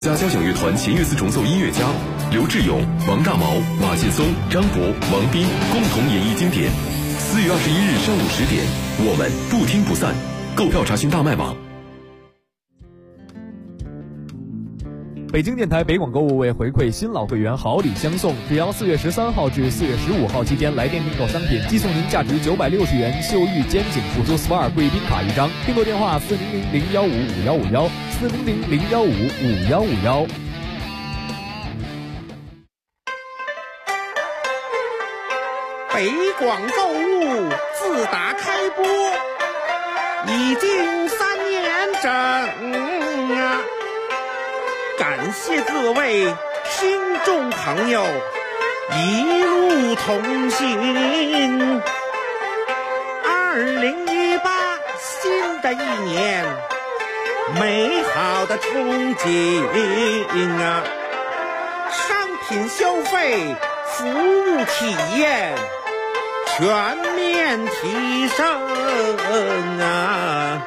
家交响乐团弦乐四重奏音乐家刘志勇、王大毛、马劲松、张博、王斌共同演绎经典。4月21日上午10点，我们不听不散。购票查询大麦网。 北京电台北广购物为回馈新老会员好礼相送，只要4月13号至4月15号期间来电订购商品，即送您价值960元秀玉肩颈辅助 SPA 贵宾卡一张。订购电话400-015-5151，400-015-5151。 北广购物自打开播已经3年整啊，感谢各位听众朋友一路同行。2018新的一年，美好的憧憬啊，商品消费、服务体验全面提升啊！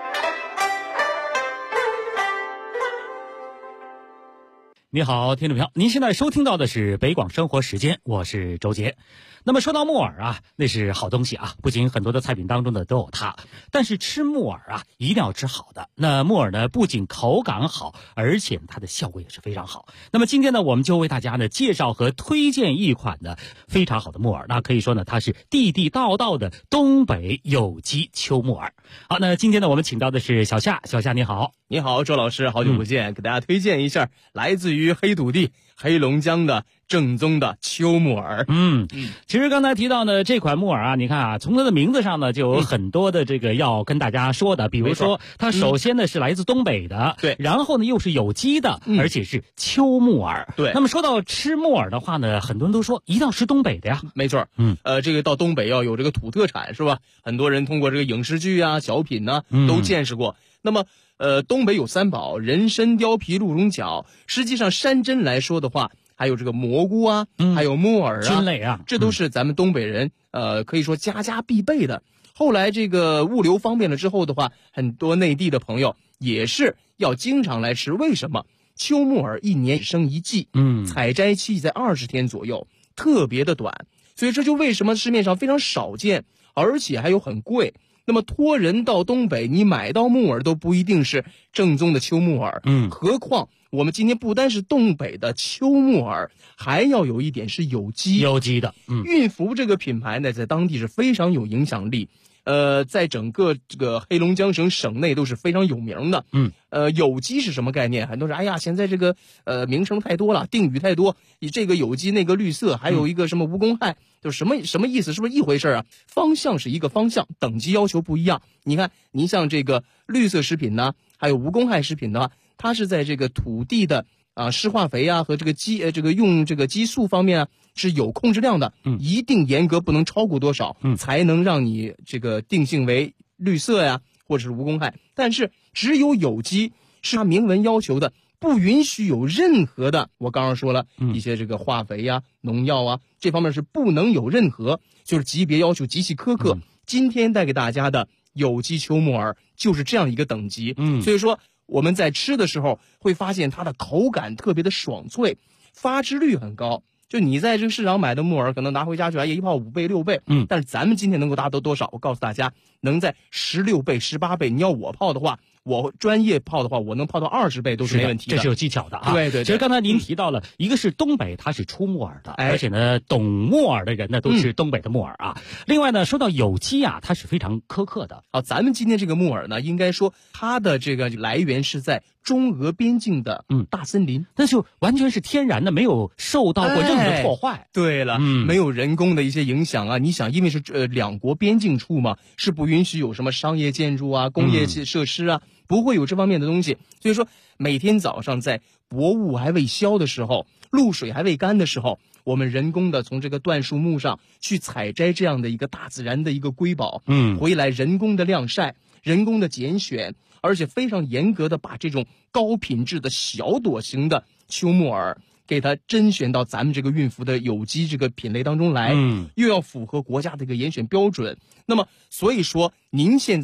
你好，听众朋友，您现在收听到的是北广生活时间，我是周杰。那么说到木耳啊，那是好东西啊，不仅很多的菜品当中呢都有它，但是吃木耳啊一定要吃好的。那木耳呢不仅口感好，而且它的效果也是非常好。那么今天呢，我们就为大家呢介绍和推荐一款的非常好的木耳，那可以说呢它是地地道道的东北有机秋木耳。好，那今天呢我们请到的是小夏，小夏你好。 你好，周老师，好久不见，给大家推荐一下来自于黑土地黑龙江的正宗的秋木耳。 其实刚才提到呢这款木耳啊，你看啊，从它的名字上呢就有很多的这个要跟大家说的，比如说它首先呢是来自东北的， 对， 然后呢又是有机的，而且是秋木耳。 对， 那么说到吃木耳的话呢，很多人都说一定要吃东北的呀。 没错，这个到东北要有这个土特产是吧？很多人通过这个影视剧啊、小品呢都见识过。那么东北有三宝：人参、貂皮、鹿茸角。实际上山珍来说的话，还有这个蘑菇啊，还有木耳啊， 菌类啊， 这都是咱们东北人可以说家家必备的。后来这个物流方便了之后的话，很多内地的朋友也是要经常来吃。为什么？秋木耳1年只生1季，采摘期在20天左右，特别的短，所以这就为什么市面上非常少见，而且还有很贵。那么托人到东北，你买到木耳都不一定是正宗的秋木耳，何况我们今天不单是东北的秋木耳，还要有一点是有机的。 韵福这个品牌呢，在当地是非常有影响力，在整个这个黑龙江省内都是非常有名的。有机是什么概念？很多人哎呀，现在这个名称太多了，定语太多，你这个有机那个绿色，还有一个什么无公害，就什么意思？是不是一回事啊？方向是一个方向，等级要求不一样。你看，您像这个绿色食品呢，还有无公害食品呢，它是在这个土地的施化肥啊和这个用这个激素方面啊是有控制量的，一定严格，不能超过多少，才能让你这个定性为绿色呀或者是无公害。但是只有有机是它明文要求的，不允许有任何的，我刚刚说了一些这个化肥呀、农药啊，这方面是不能有任何，就是级别要求极其苛刻。今天带给大家的有机秋木耳就是这样一个等级。所以说我们在吃的时候会发现它的口感特别的爽脆，发汁率很高。就你在这个市场买的木耳，可能拿回家去一泡5倍6倍，但是咱们今天能够达到多少？我告诉大家，能在16倍18倍。你要我泡的话，我专业泡的话，我能泡到20倍都是没问题的。 这是有技巧的啊。 对。 其实刚才您提到了，一个是东北，它是出木耳的，而且呢，懂木耳的人呢都是东北的木耳啊。另外呢，说到有机啊，它是非常苛刻的。 好，咱们今天这个木耳呢，应该说它的这个来源是在中俄边境的大森林， 那就完全是天然的，没有受到过任何的破坏。 对了，没有人工的一些影响啊。你想，因为是两国边境处嘛，是不允许有什么商业建筑啊、工业设施啊，不会有这方面的东西。所以说，每天早上在薄雾还未消的时候，露水还未干的时候，我们人工的从这个椴树木上去采摘这样的一个大自然的一个瑰宝，回来人工的晾晒、人工的拣选，而且非常严格的把这种高品质的小朵型的秋木耳给它甄选到咱们这个韵福的有机这个品类当中来，又要符合国家的一个严选标准。那么所以说您现在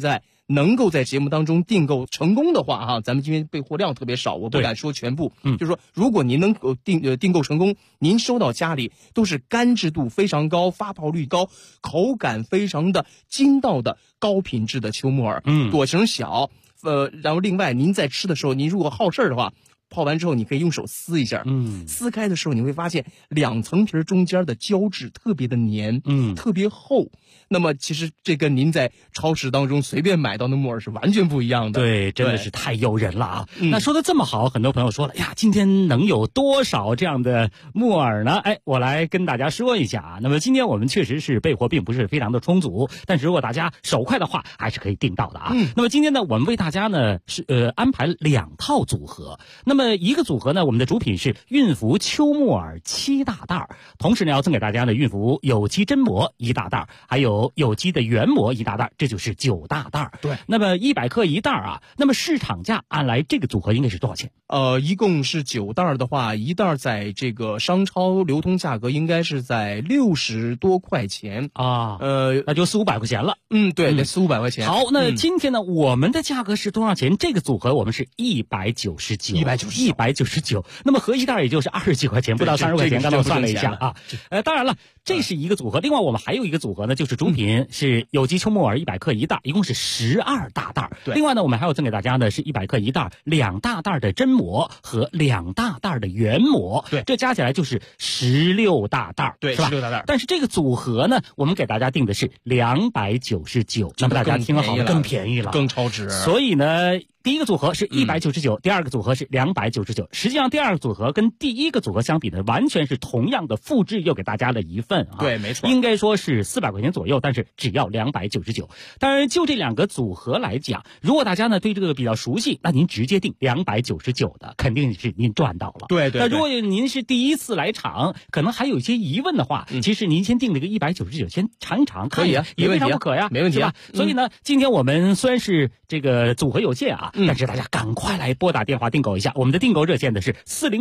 能够在节目当中订购成功的话哈，咱们今天备货量特别少，我不敢说全部，就是说如果您能够订购成功，您收到家里都是干制度非常高、发泡率高、口感非常的筋道的高品质的秋木耳，朵型小，然后另外您在吃的时候，您如果好事儿的话，泡完之后你可以用手撕一下，撕开的时候你会发现2层皮中间的胶质特别的黏，特别厚。那么其实这跟您在超市当中随便买到的木耳是完全不一样的。 对，真的是太诱人了啊！那说的这么好，很多朋友说了呀，今天能有多少这样的木耳呢？我来跟大家说一下啊。那么今天我们确实是备货并不是非常的充足，但是如果大家手快的话，还是可以订到的啊。那么今天呢，我们为大家呢是安排2套组合。那么一个组合呢，我们的主品是韵福秋木耳7大袋，同时呢要赠给大家呢韵福有机榛蘑1大袋，还有有机的原蘑1大袋，这就是9大袋。 对， 那么100克1袋啊，那么市场价按来这个组合应该是多少钱？ 一共是9袋的话，一袋在这个商超流通价格应该是在60多块钱啊，那就400-500块钱了。 对，得400-500块钱。 好，那今天呢，我们的价格是多少钱？这个组合我们是199，那么合一袋也就是20几块钱，不到30块钱。刚才我算了一下啊，当然了，这是一个组合。另外我们还有一个组合呢，就是主品是有机秋木耳100克1袋，一共是12大袋。另外呢，我们还有赠给大家的是100克1袋2大袋的榛蘑和2大袋的原蘑， 对， 这加起来就是16大袋， 对， 是吧？ 16大袋。 但是这个组合呢，我们给大家定的是299，那么大家听好了，更便宜了， 更超值。 所以呢，第一个组合是199，第二个组合是299。实际上第二个组合跟第一个组合相比呢，完全是同样的复制，又给大家了一份啊。 对，没错， 应该说是400块钱左右，但是只要299。当然，就这2个组合来讲，如果大家呢对这个比较熟悉，那您直接订299的，肯定是您赚到了。 对。 那如果您是第一次来场，可能还有一些疑问的话，其实您先订这个199，先尝一尝， 可以啊， 也未尝不可呀， 没问题吧？所以呢，今天我们虽然是这个组合有限啊，但是大家赶快来拨打电话订购一下。我们的订购热线的是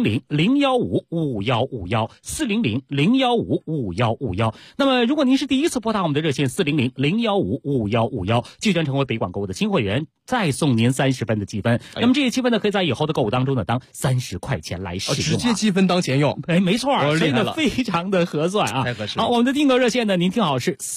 400-015-5551，400-015-5551。那么如果您是第一次拨打我们的热线400-015-5551，即将成为北广购物的新会员，再送您30分的积分。那么这些积分呢，可以在以后的购物当中呢当30块钱来使用， 直接积分当钱用。 没错，所以呢非常的合算啊， 太合适了。 好，我们的订购热线呢，您听好是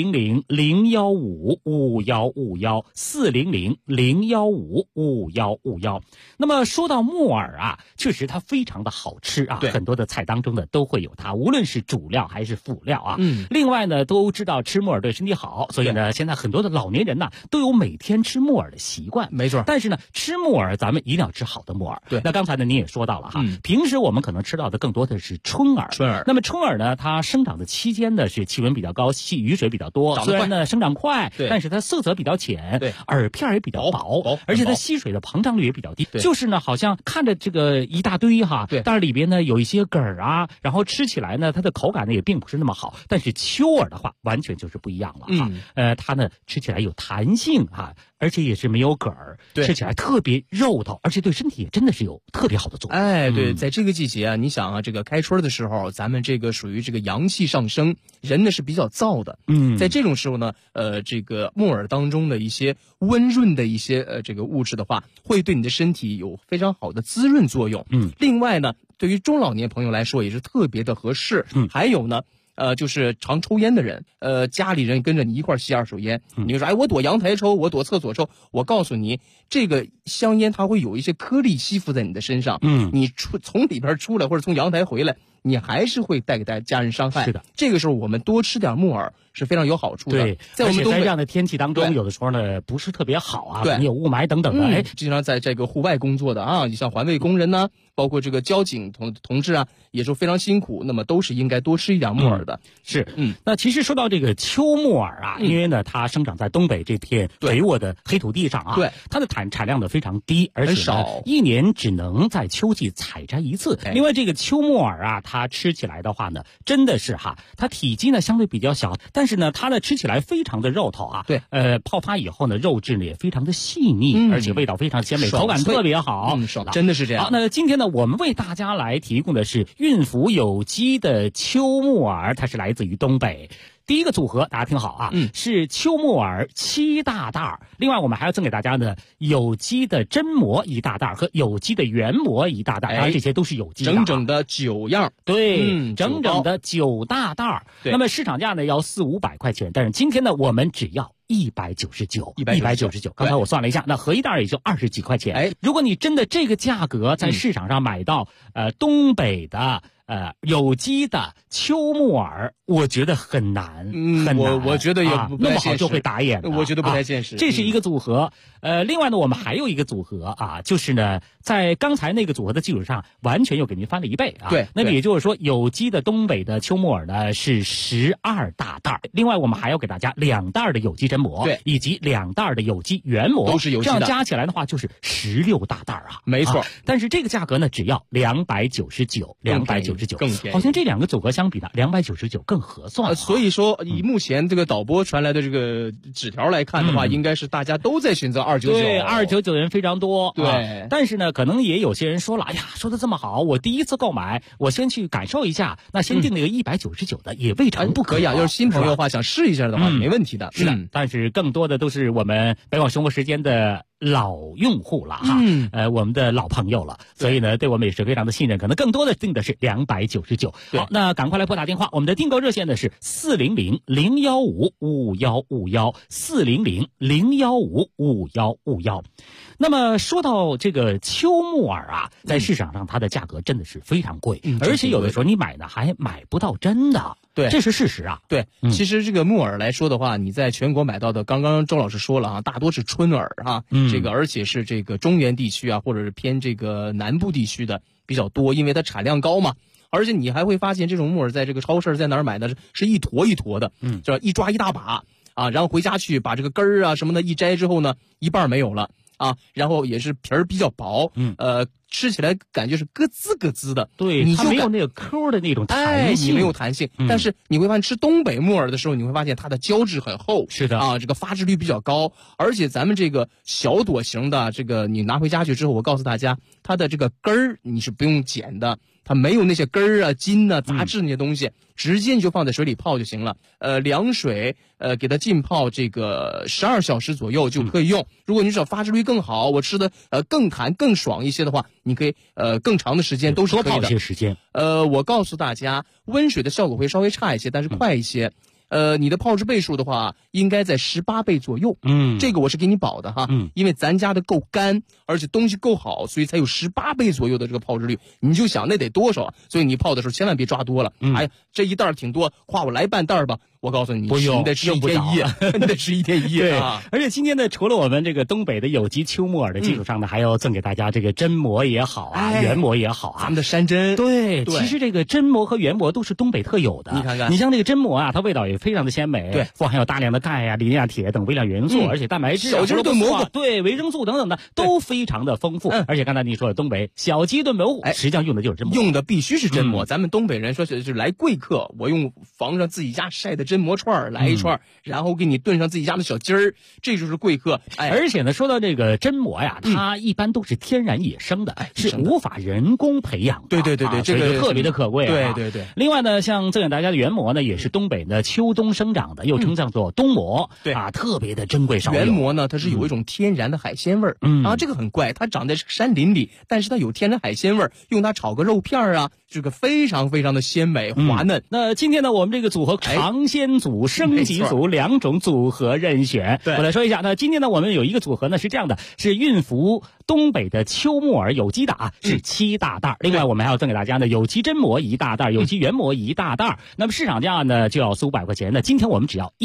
400-015-5551，400-015-5551。那么说到木耳啊，确实它非常的好吃啊，很多的菜当中呢都会有它，无论是主料还是辅料啊。另外呢，都知道吃木耳对身体好，所以呢，现在很多的老年人呢都有每天吃木耳的习惯。 没错， 但是呢，吃木耳咱们一定要吃好的木耳。 对， 那刚才呢您也说到了哈，平时我们可能吃到的更多的是春耳。那么春耳呢，它生长的期间呢是气温比较高，雨水比较多，虽然呢生长快，但是它色泽比较浅，耳片也比较薄，而且它吸水的膨胀率也比较低。就是呢，好像看着这个一大堆哈，但是里边呢有一些梗儿啊，然后吃起来呢它的口感呢也并不是那么好。但是秋耳的话，完全就是不一样了哈。它呢吃起来有弹性哈，而且也是没有梗儿，吃起来特别肉头，而且对身体也真的是有特别好的作用。 对，在这个季节啊，你想啊，这个开春的时候，咱们这个属于这个阳气上升，人呢是比较燥的。在这种时候呢，这个木耳当中的一些温润的一些这个物质的话，会对你的身体有非常好的滋润作用。另外呢，对于中老年朋友来说也是特别的合适。还有呢。就是常抽烟的人，家里人跟着你一块吸2手烟，你就说，我躲阳台抽，我躲厕所抽。我告诉你，这个香烟它会有一些颗粒吸附在你的身上，你从里边出来或者从阳台回来，你还是会带给家人伤害。 是的， 这个时候我们多吃点木耳是非常有好处的。 对， 在我们在这样的天气当中，有的时候呢不是特别好啊，你有雾霾等等的。 经常在这个户外工作的啊，你像环卫工人呢，包括这个交警同志啊，也是非常辛苦，那么都是应该多吃一点木耳的。 是，那其实说到这个秋木耳啊，因为呢它生长在东北这片肥沃的黑土地上啊，它的产量呢非常低，而且少，一年只能在秋季采摘一次。另外这个秋木耳啊，它吃起来的话呢，真的是它体积呢相对比较小，但是呢它呢吃起来非常的肉头啊。泡发以后呢，肉质呢也非常的细腻，而且味道非常鲜美，口感特别好。 真的是这样。 好，那今天呢，我们为大家来提供的是韵福有机的秋木耳，它是来自于东北。 第一个组合大家听好啊，是秋木耳7大袋，另外我们还要赠给大家呢有机的真膜1大袋和有机的原膜1大袋，当然这些都是有机的， 整整的9样， 对，整整的9大袋。那么市场价呢要400-500块钱，但是今天呢我们只要199，刚才我算了一下，那合一袋也就20几块钱。如果你真的这个价格在市场上买到东北的有机的秋木耳，我觉得很难，很难。 我觉得也不那么好就会打眼的， 我觉得不太现实。 这是一个组合。另外呢，我们还有一个组合啊，就是呢，在刚才那个组合的基础上，完全又给您翻了1倍啊。 对， 那么也就是说，有机的东北的秋木耳呢是12大袋，另外我们还要给大家2袋的有机真膜， 对， 以及2袋的有机原膜， 都是有机的， 这样加起来的话就是16大袋啊。 没错， 但是这个价格呢，只要299， 更便宜。 好像这2个组合相比呢，299更合算。 所以说，以目前这个导播传来的这个纸条来看的话，应该是大家都在选择299。 对，299人非常多。 对， 但是呢，可能也有些人说了，哎呀，说的这么好，我第一次购买，我先去感受一下，那先定那个199的也未尝不可以啊。要是新朋友的话，想试一下的话，没问题的。 是的，但是更多的都是我们北广生活时间的老用户了哈，我们的老朋友了，所以呢，对我们也是非常的信任，可能更多的定的是299。好，那赶快来拨打电话，我们的订购热线呢是400-015-5151，400-015-5151。那么说到这个秋木耳啊，在市场上它的价格真的是非常贵，而且有的时候你买呢还买不到真的。 对， 这是事实啊。 对，其实这个木耳来说的话，你在全国买到的，刚刚周老师说了啊，大多是春耳啊，这个而且是这个中原地区啊，或者是偏这个南部地区的比较多，因为它产量高嘛。而且你还会发现，这种木耳在这个超市在哪儿买的是一坨一坨的，是吧？一抓一大把啊，然后回家去把这个根儿啊什么的一摘之后呢，一半没有了啊，然后也是皮儿比较薄，吃起来感觉是咯吱咯吱的， 对， 你就没有那个抠的那种弹性， 你没有弹性。但是你会发现吃东北木耳的时候，你会发现它的胶质很厚， 是的啊，这个发质率比较高，而且咱们这个小朵型的这个你拿回家去之后，我告诉大家，它的这个根儿你是不用剪的，它没有那些根儿啊、筋啊、杂质那些东西，直接你就放在水里泡就行了。凉水给它浸泡这个12小时左右就可以用。如果你想发质率更好，我吃的更弹更爽一些的话，你可以更长的时间都是可以的。 多泡一些时间。 我告诉大家，温水的效果会稍微差一些，但是快一些。你的泡制倍数的话，应该在18倍左右。这个我是给你保的哈。因为咱家的够干，而且东西够好，所以才有18倍左右的这个泡制率。你就想那得多少？所以你泡的时候千万别抓多了。哎呀，这一袋挺多，夸我来半袋吧。我告诉你，你得吃1天1夜，你得吃1天1夜啊！ 而且今天呢，除了我们这个东北的有机秋木耳的基础上呢，还要赠给大家这个真膜也好啊，原膜也好啊， 咱们的山珍。 对，其实这个真膜和原膜都是东北特有的。 你看看， 你像这个真膜啊，它味道也非常的鲜美， 对， 富含有大量的钙啊、磷啊、铁等微量元素，而且蛋白质、 小鸡炖蘑菇， 对，维生素等等的都非常的丰富。而且刚才你说的东北小鸡炖蘑菇，实际上用的就是真膜， 用的必须是真膜。咱们东北人说是来贵客，我用房上自己家晒的真膜串来一串，然后给你炖上自己家的小鸡儿，这就是贵客。 而且呢，说到这个真膜呀，它一般都是天然野生的，是无法人工培养的。 对，这个特别的可贵啊。 对。 另外呢，像赠给大家的原膜呢，也是东北的秋冬生长的，又称叫做冬膜。 对啊，特别的珍贵少有。 原膜呢，它是有一种天然的海鲜味儿。这个很怪，它长在山林里，但是它有天然海鲜味儿，用它炒个肉片啊，这个非常非常的鲜美滑嫩。 那今天呢，我们这个组合尝鲜组、升级组2种组合任选。我来说一下，那今天呢，我们有一个组合呢是这样的，是运福东北的秋木耳有机的啊，是7大袋。另外我们还要赠给大家呢有机真膜1大袋，有机原膜1大袋。那么市场价呢就要400-500块钱，那今天我们只要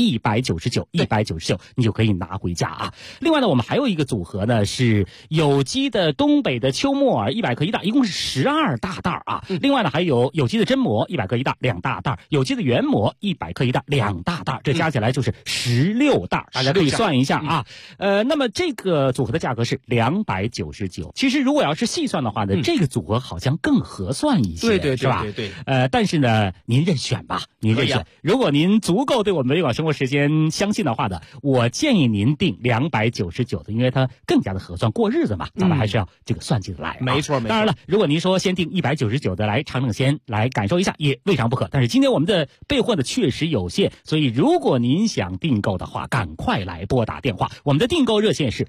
199，你就可以拿回家啊。另外呢，我们还有一个组合呢是有机的东北的秋木耳100克1袋，一共是12大袋啊。另外呢还有有机的真膜100克1袋2大袋，有机的原膜100克1袋2大袋，这加起来就是16袋，大家可以算一下啊。那么这个组合的价格是299。 299。其实如果要是细算的话呢，这个组合好像更合算一些， 对， 是吧？ 对。 但是呢，您任选吧，您任选。如果您足够对我们北广生活时间相信的话呢，我建议您定299的，因为它更加的合算，过日子嘛，咱们还是要这个算计的来。 没错。 当然了，如果您说先定199的来尝尝鲜，来感受一下，也未尝不可。但是今天我们的备货呢确实有限，所以如果您想订购的话，赶快来拨打电话。我们的订购热线是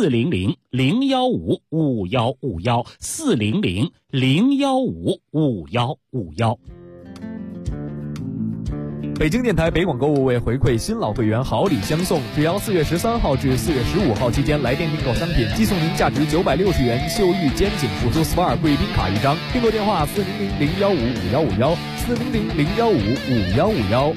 400-015-5151，400-015-5151。 北京电台北广购物为回馈新老会员好礼相送，只要4月13号至4月15号期间来电订购商品，寄送您价值960元秀玉肩颈辅助 SPA 贵宾卡一张。订购电话400-015-5151，400-015-5151。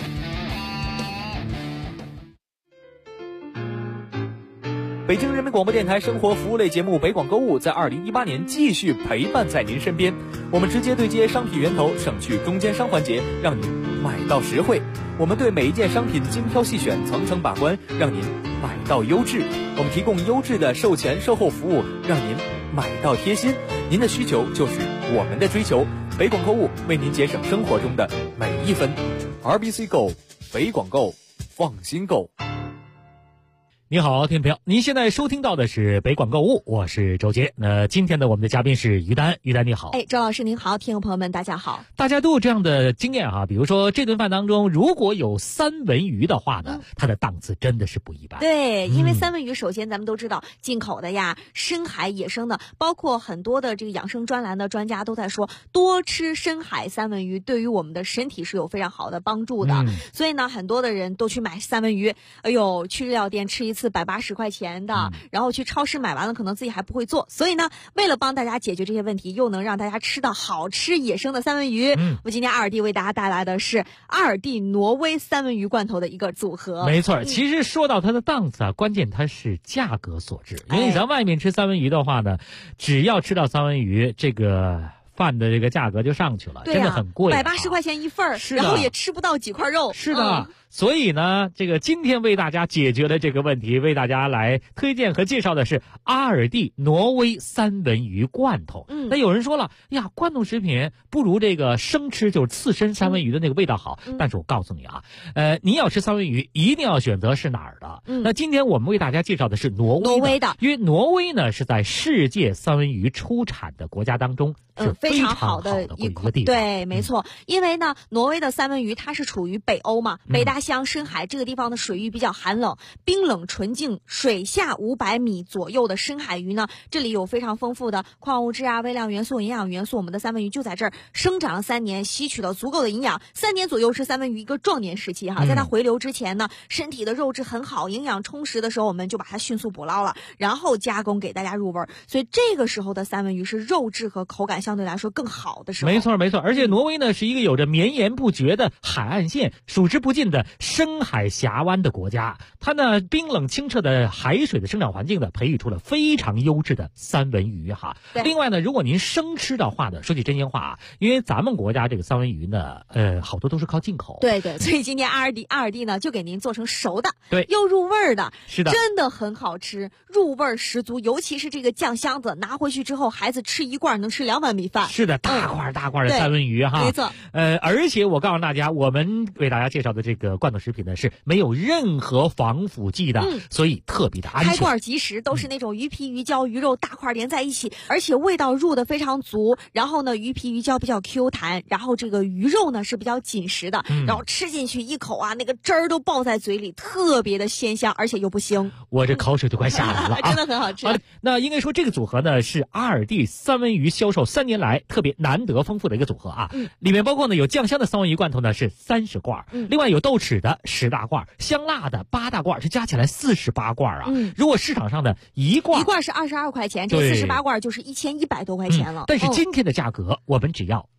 北京人民广播电台生活服务类节目《北广购物》在2018年继续陪伴在您身边。我们直接对接商品源头，省去中间商环节，让您买到实惠。我们对每一件商品精挑细选，层层把关，让您买到优质。我们提供优质的售前售后服务，让您买到贴心。您的需求就是我们的追求。北广购物为您节省生活中的每一分。RBC Go， 北广购，放心购。 你好，听众朋友，您现在收听到的是北广购物，我是周杰。那今天的我们的嘉宾是于丹，于丹你好。 周老师您好，听众朋友们大家好。 大家都有这样的经验比如说这顿饭当中如果有三文鱼的话呢，它的档次真的是不一般。 对，因为三文鱼首先咱们都知道进口的呀，深海野生的，包括很多的这个养生专栏的专家都在说，多吃深海三文鱼对于我们的身体是有非常好的帮助的。所以呢，很多的人都去买三文鱼，去日料店吃一次180块钱的，然后去超市买完了可能自己还不会做。所以呢，为了帮大家解决这些问题，又能让大家吃到好吃野生的三文鱼，我今天阿尔蒂为大家带来的是阿尔蒂挪威三文鱼罐头的一个组合。 没错，其实说到它的档次关键它是价格所致。因为咱外面吃三文鱼的话呢，只要吃到三文鱼，这个饭的这个价格就上去了，真的很贵 ，180块钱一份，然后也吃不到几块肉。 是的。所以呢，这个今天为大家解决的这个问题，为大家来推荐和介绍的是阿尔蒂挪威三文鱼罐头。那有人说了呀，罐头食品不如这个生吃，就是刺身三文鱼的那个味道好。但是我告诉你你要吃三文鱼一定要选择是哪儿的。那今天我们为大家介绍的是挪威的，因为挪威呢是在世界三文鱼出产的国家当中是非常好的一个地方。 对，没错。因为呢，挪威的三文鱼它是处于北欧嘛，北大西洋深海这个地方的水域比较寒冷，冰冷纯净，水下500米左右的深海鱼呢，这里有非常丰富的矿物质微量元素、营养元素。我们的三文鱼就在这儿生长了3年，吸取了足够的营养。3年左右是三文鱼一个壮年时期在它回流之前呢，身体的肉质很好，营养充实的时候，我们就把它迅速捕捞了，然后加工给大家入味。所以这个时候的三文鱼是肉质和口感相对来说更好的时候。 没错没错，而且挪威呢是一个有着绵延不绝的海岸线、数之不尽的深海峡湾的国家。它呢冰冷清澈的海水的生长环境呢，培育出了非常优质的三文鱼另外呢，如果您生吃的话呢，说句真心话因为咱们国家这个三文鱼呢好多都是靠进口。 对，所以今天阿尔蒂呢就给您做成熟的， 对， 又入味的， 是的， 真的很好吃，入味十足。尤其是这个酱箱子拿回去之后，孩子吃一罐能吃2碗米饭。 是的，大块的三文鱼没错。 而且我告诉大家，我们为大家介绍的这个罐头食品呢是没有任何防腐剂的，所以特别的安全。 开罐即食，都是那种鱼皮鱼胶鱼肉大块连在一起，而且味道入的非常足。然后呢，鱼皮鱼胶比较 Q 弹，然后这个鱼肉呢是比较紧实的，然后吃进去一口那个汁儿都爆在嘴里，特别的鲜香，而且又不腥。 我这口水都快下来了真的很好吃。 那应该说这个组合呢是阿尔蒂三文鱼销售3年来特别难得丰富的一个组合里面包括呢有酱香的三文鱼罐头呢是30罐，另外有豆豉的10大罐，香辣的8大罐，这加起来48罐如果市场上的一罐是22块钱，这48罐就是1100多块钱了。 但是今天的价格我们只要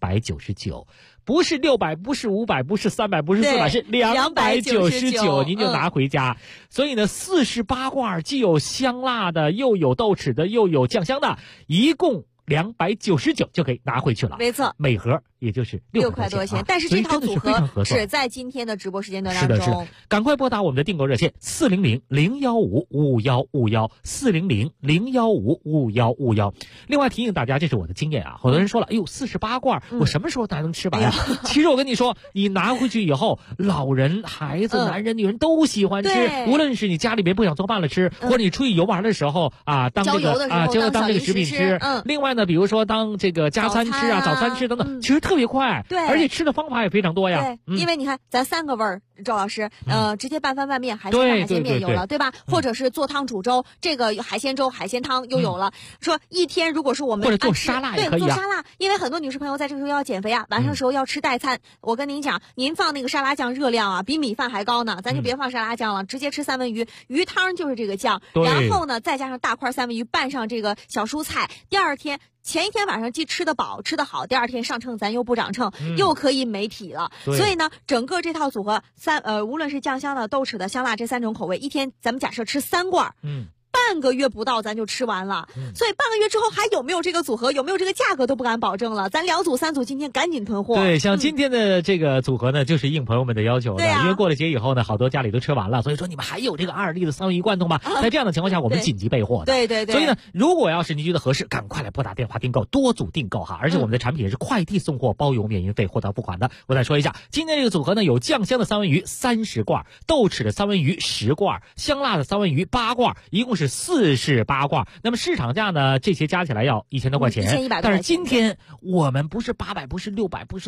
299，不是600，不是500，不是300，不是400，是299，您就拿回家。所以呢，48罐既有香辣的，又有豆豉的，又有酱香的，一共299就可以拿回去了。 没错， 每盒也就是 6 块多钱、 啊。 但是这套组合只在今天的直播时间段当中。 是的，赶快拨打我们的订购热线400-015-515-400-015-515。另外提醒大家，这是我的经验啊，好多人说了，哎呦，48罐，我什么时候才能吃完啊？其实我跟你说，你拿回去以后，老人、孩子、男人、女人都喜欢吃，无论是你家里边不想做饭了吃，或者你出去游玩的时候啊，当这个当这个食品吃。另外呢，比如说当这个加餐吃啊、早餐吃等等，其实特别快， 对， 而且吃的方法也非常多呀。 对，因为你看咱3个味儿，赵老师，直接拌饭拌面，海鲜拌海鲜面有了，对吧？或者是做汤煮粥，这个海鲜粥、海鲜汤又有了。说一天如果是我们或者做沙拉也可以啊， 做沙拉，因为很多女士朋友在这个时候要减肥啊，晚上时候要吃代餐。我跟您讲，您放那个沙拉酱热量啊，比米饭还高呢，咱就别放沙拉酱了，直接吃三文鱼，鱼汤就是这个酱，然后呢再加上大块三文鱼，拌上这个小蔬菜，前一天晚上既吃得饱吃得好，第二天上秤咱又不长秤，又可以美体了。所以呢，整个这套组合无论是酱香的、豆豉的、香辣这3种口味，一天咱们假设吃3罐，半个月不到咱就吃完了，所以半个月之后还有没有这个组合，有没有这个价格都不敢保证了。咱2组3组今天赶紧囤货。 对，像今天的这个组合呢，就是应朋友们的要求的，因为过了节以后呢，好多家里都吃完了，所以说你们还有这个2D的三文鱼罐头吗？在这样的情况下，我们紧急备货的。 对。 所以呢，如果要是您觉得合适，赶快来拨打电话订购，多组订购哈。而且我们的产品是快递送货，包邮免运费，货到付款的。我再说一下，今天这个组合呢，有酱香的三文鱼30罐，豆豉的三文鱼10罐，香辣的三文鱼8罐，一共是48罐。那么市场价呢，这些加起来要1000多块钱， 1100 但是今天我们不是800，不是600，不是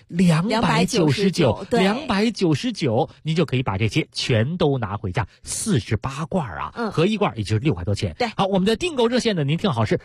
400，299，299，您就可以把这些全都拿回家，48罐啊，合一罐也就是6块多钱。 对， 好，我们的订购热线呢，您听好是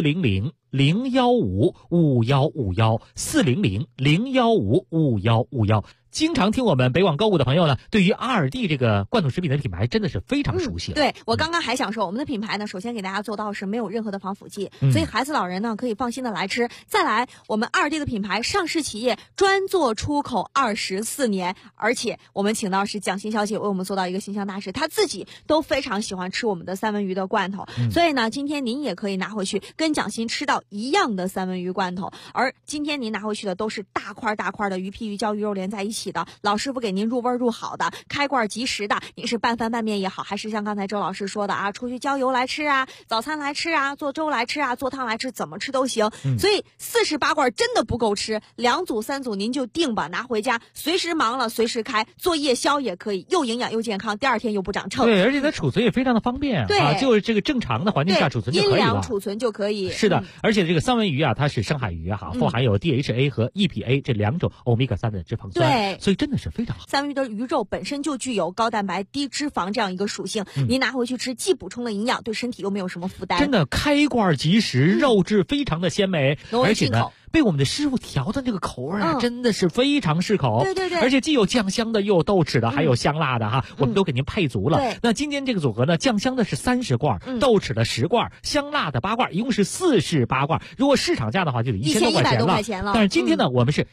400-015-515，400-015-515。经常听我们北广购物的朋友呢，对于2D这个罐头食品的品牌真的是非常熟悉了。 对，我刚刚还想说，我们的品牌呢，首先给大家做到是没有任何的防腐剂，所以孩子老人呢可以放心的来吃。再来，我们2D的品牌上市企业专做出口24年，而且我们请到是蒋欣小姐为我们做到一个形象大使，她自己都非常喜欢吃我们的三文鱼的罐头，所以呢，今天您也可以拿回去跟蒋欣吃到一样的三文鱼罐头。而今天您拿回去的都是大块大块的鱼皮、鱼胶、鱼肉连在一起的，老师傅给您入味入好的，开罐即食的，你是拌饭拌面也好，还是像刚才周老师说的啊，出去郊游来吃啊，早餐来吃啊，做粥来吃啊，做汤来吃，怎么吃都行。所以48罐真的不够吃，2组3组您就定吧，拿回家随时忙了随时开，做夜宵也可以，又营养又健康，第二天又不长秤。 对，而且它储存也非常的方便， 对， 就是这个正常的环境下储存就可以了， 阴凉储存就可以。 是的，而且这个三文鱼啊，它是深海鱼啊，富含有 DHA 和 EPA 这2种欧米伽3的脂肪酸， 对， 所以真的是非常好。 三文鱼的鱼肉本身就具有高蛋白、低脂肪这样一个属性，您拿回去吃，既补充了营养，对身体又没有什么负担。 真的开罐即食，肉质非常的鲜美，而且呢，被我们的师傅调的这个口味啊，真的是非常适口。 对， 而且既有酱香的，又有豆豉的，还有香辣的哈，我们都给您配足了。那今天这个组合呢，酱香的是30罐，豆豉的10罐，香辣的8罐，一共是48罐。如果市场价的话，就得1000多块钱了。但是今天呢，我们是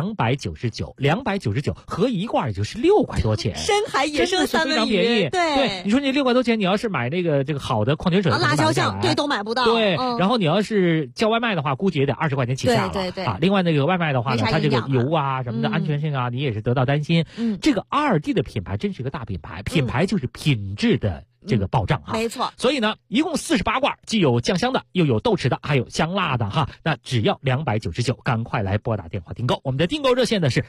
299，合一罐也就是6块多钱， 深海野生三文鱼， 非常便宜。 对， 你说你6块多钱，你要是买这个好的矿泉水， 辣椒酱，对，都买不到。 对，然后你要是叫外卖的话，估计也得20块钱起下了。 对啊，另外那个外卖的话呢，它这个油啊什么的安全性啊，你也是得到担心。这个2D的品牌真是个大品牌，品牌就是品质的这个保障哈， 没错。 所以呢，一共48罐，既有酱香的，又有豆豉的，还有香辣的哈。那只要299，赶快来拨打电话订购。我们的订购热线呢是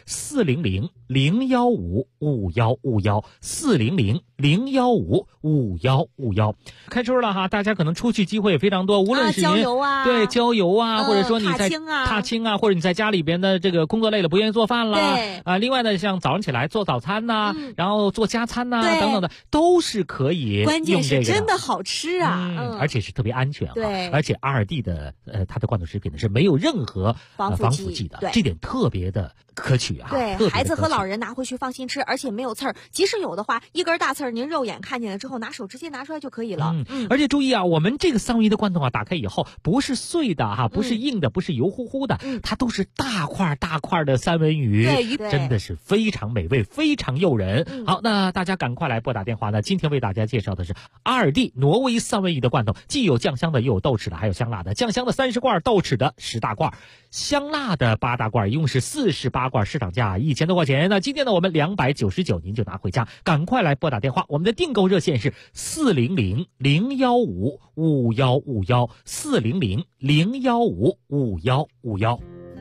400-015-515，400-015-515。开春了哈，大家可能出去机会也非常多，无论是您郊游啊， 对郊游啊，或者说你在踏青啊， 或者你在家里边的这个工作累了不愿意做饭啦，另外呢，像早上起来做早餐呐，然后做加餐呐等等的，都是可以用这个的。 关键是真的好吃啊， 而且是特别安全哈。 对， 而且2D的它的罐头食品呢是没有任何防腐剂的，这点特别的可取啊。 对，孩子和老人拿回去放心吃，而且没有刺儿，即使有的话，一根大刺儿您肉眼看见了之后，拿手直接拿出来就可以了。 而且注意啊，我们这个三文鱼的罐头啊，打开以后不是碎的哈，不是硬的，不是油乎乎的，它都是大块大块的三文鱼， 对， 真的是非常美味，非常诱人。好，那大家赶快来拨打电话呢。今天为大家介绍的是阿尔蒂挪威三文鱼的罐头，既有酱香的，又有豆豉的，还有香辣的。酱香的30罐，豆豉的10大罐，香辣的8大罐，一共是48罐，市场价1000多块钱。那今天呢，我们299您就拿回家，赶快来拨打电话。我们的订购热线是400-015-5151，400-015-5151。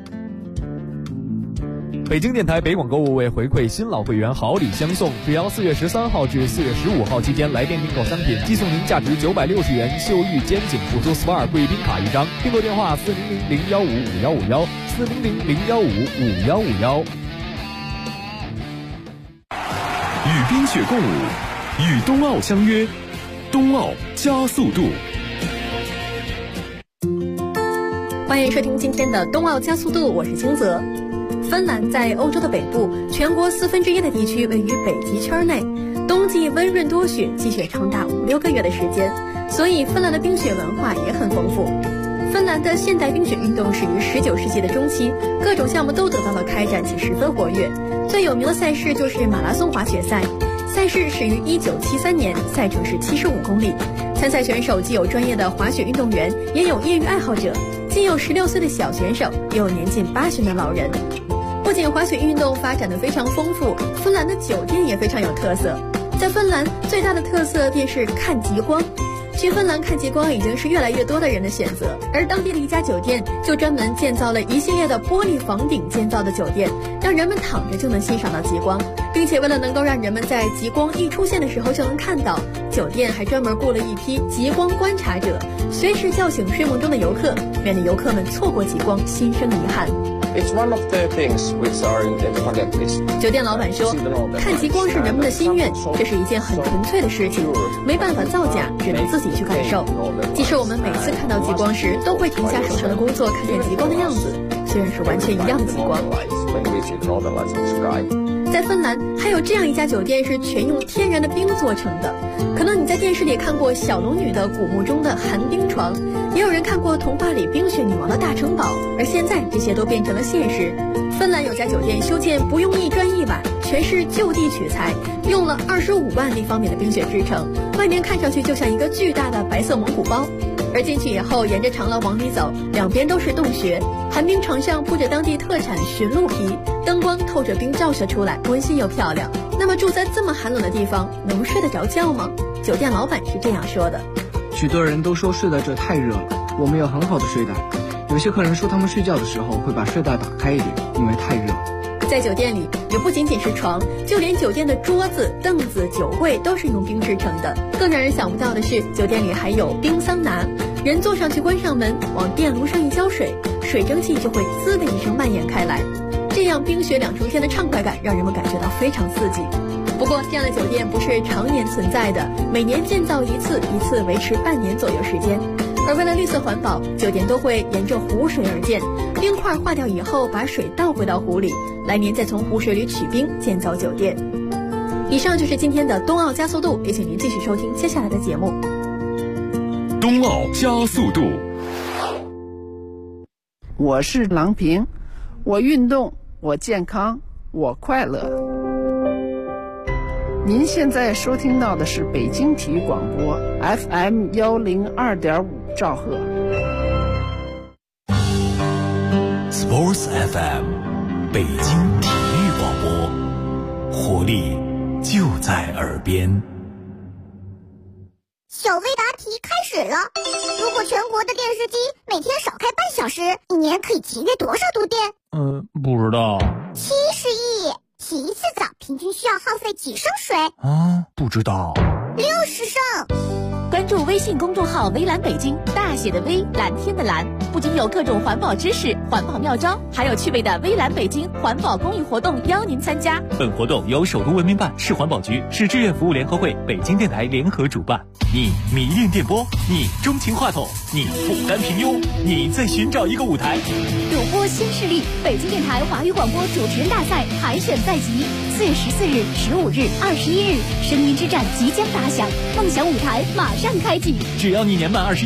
北京电台北广购物为回馈新老会员好礼相送，只要4月13号至4月15号期间来电订购商品，寄送您价值960元秀玉肩颈辅助 SPA 贵宾卡1张。订购电话400-015-5151，400-015-5151。 与冰雪共舞，与冬奥相约，冬奥加速度。 欢迎收听今天的冬奥加速度，我是清泽。芬兰在欧洲的北部，全国1/4的地区位于北极圈内，冬季温润多雪，积雪长达5-6个月的时间，所以芬兰的冰雪文化也很丰富。芬兰的现代冰雪运动始于19世纪的中期，各种项目都得到了开展且十分活跃。最有名的赛事就是马拉松滑雪赛，赛事始于1973年，赛程是75公里。参赛选手既有专业的滑雪运动员，也有业余爱好者，既有16岁的小选手，也有年近80的老人。不仅滑雪运动发展得非常丰富，芬兰的酒店也非常有特色。在芬兰，最大的特色便是看极光。去芬兰看极光已经是越来越多的人的选择，而当地的一家酒店就专门建造了一系列的玻璃房顶建造的酒店，让人们躺着就能欣赏到极光，并且为了能够让人们在极光一出现的时候就能看到，酒店还专门雇了一批极光观察者，随时叫醒睡梦中的游客，免得游客们错过极光心生遗憾。 It's one of the things which are in the bucket list. 酒店老板说，看极光是人们的心愿，这是一件很纯粹的事情，没办法造假，只能自己去感受。即使我们每次看到极光时，都会停下手上的工作，看见极光的样子，虽然是完全一样的极光。在芬兰还有这样一家酒店是全用天然的冰做成的，可能你在电视里看过小龙女的古墓中的寒冰床，也有人看过童话里冰雪女王的大城堡，而现在这些都变成了现实。芬兰有家酒店修建不用一砖一瓦，全是就地取材，用了25万立方米的冰雪制成，外面看上去就像一个巨大的白色蒙古包。而进去以后，沿着长廊往里走，两边都是洞穴，寒冰床上铺着当地特产驯鹿皮，灯光透着冰照射出来，温馨又漂亮。那么住在这么寒冷的地方，能睡得着觉吗？酒店老板是这样说的： 许多人都说睡在这太热了，我们有很好的睡袋。有些客人说他们睡觉的时候会把睡袋打开一点，因为太热。 在酒店里，也不仅仅是床，就连酒店的桌子、凳子、酒柜都是用冰制成的。更让人想不到的是，酒店里还有冰桑拿，人坐上去关上门，往电炉上一浇水，水蒸气就会滋的一声蔓延开来。这样冰雪2重天的畅快感，让人们感觉到非常刺激。不过，这样的酒店不是常年存在的，每年建造一次，一次维持半年左右时间。而为了绿色环保，酒店都会沿着湖水而建，冰块化掉以后，把水倒回到湖里，来年再从湖水里取冰建造酒店。以上就是今天的冬奥加速度，也请您继续收听接下来的节目。 冬奥加速度。 我是郎平，我运动，我健康，我快乐。您现在收听到的是北京体育广播 FM 102.5兆赫。 Sports FM 北京体育广播，活力就在耳边。 小微答题开始了。如果全国的电视机每天少开半小时，一年可以节约多少度电？ 不知道。 70亿。洗一次澡平均需要耗费几升水？ 不知道。 60胜。 关注微信公众号“微蓝北京”，大写的微，蓝天的蓝，不仅有各种环保知识、环保妙招，还有趣味的微蓝北京环保公益活动邀您参加。 本活动由首都文明办、市环保局、市志愿服务联合会、北京电台联合主办。你迷恋电波，你钟情话筒，你不甘平庸，你在寻找一个舞台。 主播新势力，北京电台华语广播主持人大赛海选在即，4月14日、15日、21日，声音之战即将打响，梦想舞台马上开启。 只要你年满21